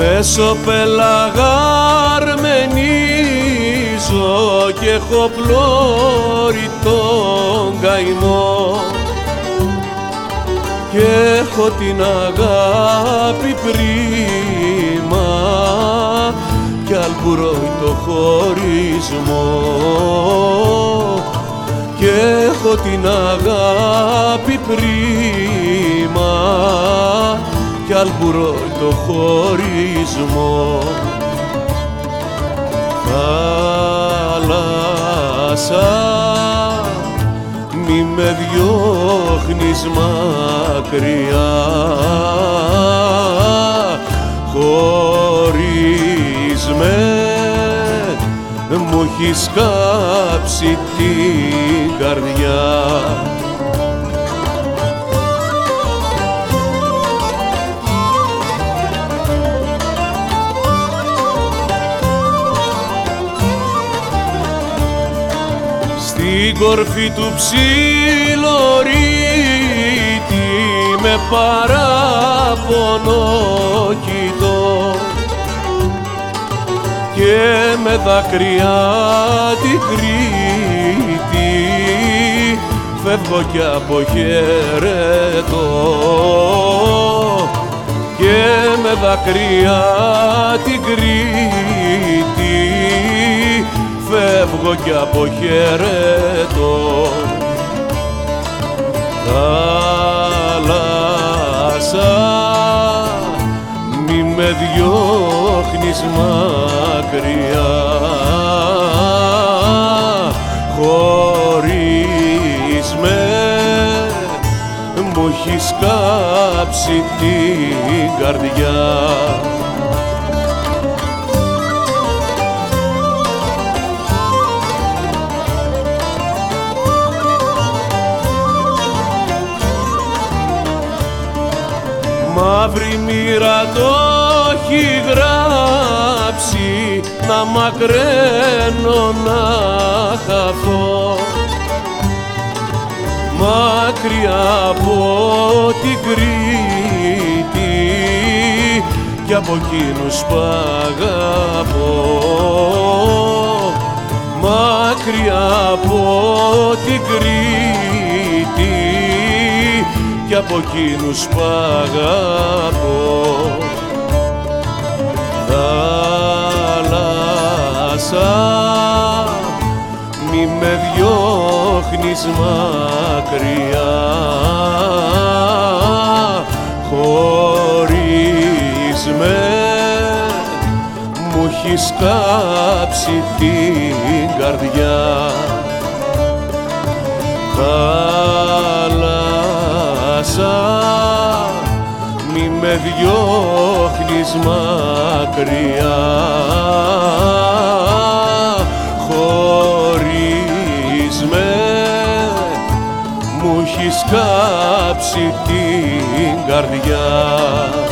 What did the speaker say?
Μέσω πελαγάρ μενίζω κι έχω πλώρη τον καημό και έχω την αγάπη πρίμα κι αλμπουρώει το χωρισμό και έχω την αγάπη πρίμα κι αλμπουρώει το χωρισμό. Θάλασσα, μη με διώχνεις μακριά, χωρίς μου έχεις κάψει την καρδιά. Στην κορφή του ψιλορίτη με παράπονο κοιτώ και με δάκρυα την Κρήτη φεύγω κι αποχαιρετώ και με δάκρυα την Κρήτη φεύγω κι αποχαιρετώ. Θάλασσα, μη με διώχνεις μακριά, χωρίς μου έχεις κάψει την καρδιά. Μαύρη μοίρα το έχει γράψει να μακραίνω να χαθώ μακριά από την Κρήτη κι από εκείνους που αγαπώ, μακριά από την Κρήτη κι από εκείνους που αγαπώ. Θάλασσα, μη με διώχνεις μακριά, χωρίς μου έχεις κάψει την καρδιά. Θάλασσα, μη με διώχνεις μακριά, χωρίς μου έχεις κάψει την καρδιά.